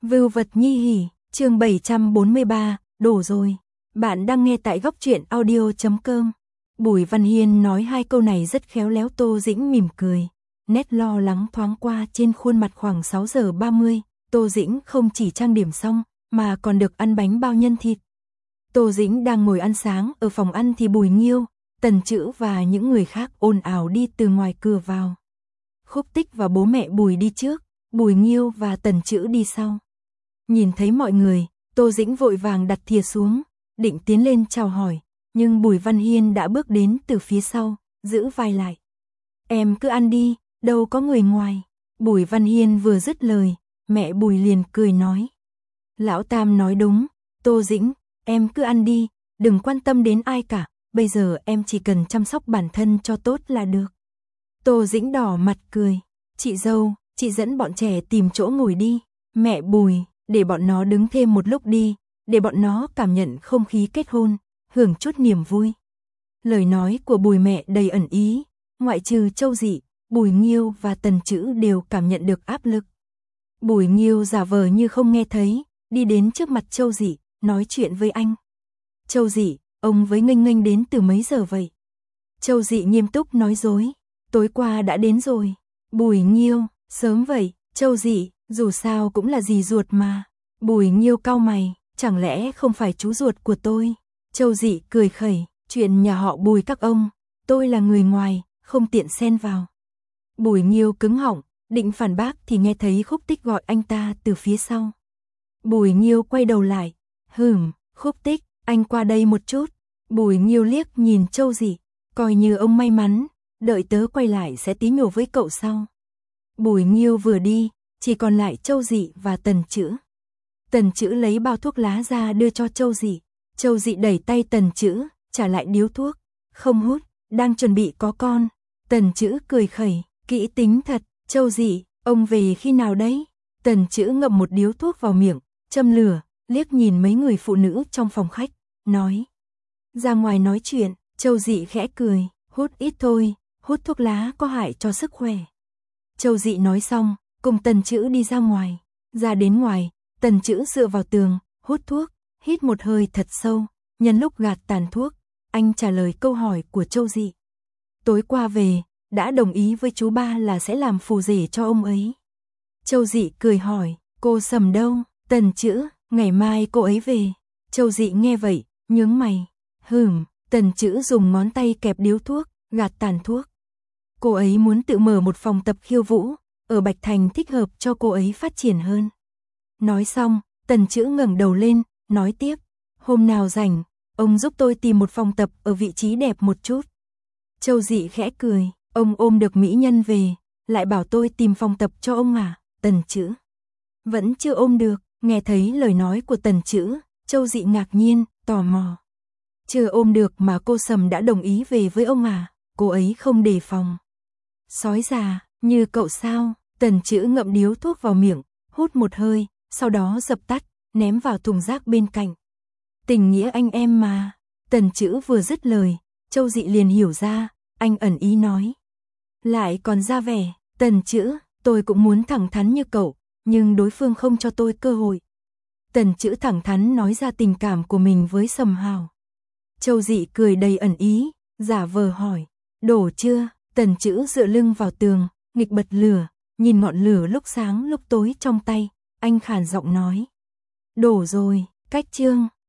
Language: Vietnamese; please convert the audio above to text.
Vưu vật nhi hỉ, chương 743, đổ rồi. Bạn đang nghe tại góc truyện audio.com. Bùi Văn Hiên nói hai câu này rất khéo léo. Tô Dĩnh mỉm cười. Nét lo lắng thoáng qua trên khuôn mặt. Khoảng 6 giờ 30, Tô Dĩnh không chỉ trang điểm xong, mà còn được ăn bánh bao nhân thịt. Tô Dĩnh đang ngồi ăn sáng ở phòng ăn thì Bùi Nghiêu, Tần Trữ và những người khác ồn ào đi từ ngoài cửa vào. Khúc Tích và bố mẹ Bùi đi trước, Bùi Nghiêu và Tần Trữ đi sau. Nhìn thấy mọi người, Tô Dĩnh vội vàng đặt thìa xuống, định tiến lên chào hỏi, nhưng Bùi Văn Hiên đã bước đến từ phía sau, giữ vai lại. Em cứ ăn đi, đâu có người ngoài. Bùi Văn Hiên vừa dứt lời, mẹ Bùi liền cười nói. Lão Tam nói đúng, Tô Dĩnh, em cứ ăn đi, đừng quan tâm đến ai cả, bây giờ em chỉ cần chăm sóc bản thân cho tốt là được. Tô Dĩnh đỏ mặt cười, chị dâu, chị dẫn bọn trẻ tìm chỗ ngồi đi, mẹ Bùi, để bọn nó đứng thêm một lúc đi, để bọn nó cảm nhận không khí kết hôn, hưởng chút niềm vui. Lời nói của Bùi mẹ đầy ẩn ý, ngoại trừ Châu Dị, Bùi Nghiêu và Tần Trữ đều cảm nhận được áp lực. Bùi Nghiêu giả vờ như không nghe thấy, đi đến trước mặt Châu Dị, nói chuyện với anh. Châu Dị, ông với Nghênh Nghênh đến từ mấy giờ vậy? Châu Dị nghiêm túc nói dối, tối qua đã đến rồi. Bùi Nghiêu, sớm vậy, Châu Dị, dù sao cũng là dì ruột mà. Bùi Nghiêu cau mày, chẳng lẽ không phải chú ruột của tôi? Châu Dị cười khẩy, chuyện nhà họ Bùi các ông, tôi là người ngoài, không tiện xen vào. Bùi Nghiêu cứng họng, định phản bác thì nghe thấy Khúc Tích gọi anh ta từ phía sau. Bùi Nghiêu quay đầu lại, Khúc Tích, anh qua đây một chút. Bùi Nghiêu liếc nhìn Châu Dị, coi như ông may mắn, đợi tớ quay lại sẽ tí nhổ với cậu sau. Bùi Nghiêu vừa đi, chỉ còn lại Châu Dị và Tần Trữ. Tần Trữ lấy bao thuốc lá ra đưa cho Châu Dị. Châu Dị đẩy tay Tần Trữ, trả lại điếu thuốc. Không hút, đang chuẩn bị có con. Tần Trữ cười khẩy, kỹ tính thật. Châu Dị, ông về khi nào đấy? Tần Trữ ngậm một điếu thuốc vào miệng, châm lửa, liếc nhìn mấy người phụ nữ trong phòng khách, nói. Ra ngoài nói chuyện. Châu Dị khẽ cười, hút ít thôi, hút thuốc lá có hại cho sức khỏe. Châu Dị nói xong, cùng Tần Trữ đi ra ngoài. Ra đến ngoài, Tần Trữ dựa vào tường, hút thuốc, hít một hơi thật sâu, nhân lúc gạt tàn thuốc, anh trả lời câu hỏi của Châu Dị. Tối qua về, đã đồng ý với chú ba là sẽ làm phù rể cho ông ấy. Châu Dị cười hỏi, cô Sầm đâu? Tần Trữ, ngày mai cô ấy về. Châu Dị nghe vậy, nhướng mày. Tần Trữ dùng ngón tay kẹp điếu thuốc, gạt tàn thuốc. Cô ấy muốn tự mở một phòng tập khiêu vũ, ở Bạch Thành thích hợp cho cô ấy phát triển hơn. Nói xong, Tần Trữ ngẩng đầu lên, nói tiếp. Hôm nào rảnh, ông giúp tôi tìm một phòng tập ở vị trí đẹp một chút. Châu Dị khẽ cười, ông ôm được mỹ nhân về, lại bảo tôi tìm phòng tập cho ông à? Tần Trữ vẫn chưa ôm được, nghe thấy lời nói của Tần Trữ, Châu Dị ngạc nhiên, tò mò. Chưa ôm được mà cô Sầm đã đồng ý về với ông à? Cô ấy không đề phòng. Sói già, như cậu sao? Tần Trữ ngậm điếu thuốc vào miệng, hút một hơi, sau đó dập tắt, ném vào thùng rác bên cạnh. Tình nghĩa anh em mà. Tần Trữ vừa dứt lời, Châu Dị liền hiểu ra, anh ẩn ý nói. Lại còn ra vẻ, Tần Trữ, tôi cũng muốn thẳng thắn như cậu, nhưng đối phương không cho tôi cơ hội. Tần Trữ thẳng thắn nói ra tình cảm của mình với Sầm Hào. Châu Dị cười đầy ẩn ý, giả vờ hỏi, đổ chưa? Tần Trữ dựa lưng vào tường, nghịch bật lửa, nhìn ngọn lửa lúc sáng lúc tối trong tay, anh khàn giọng nói. Đổ rồi, cách chương.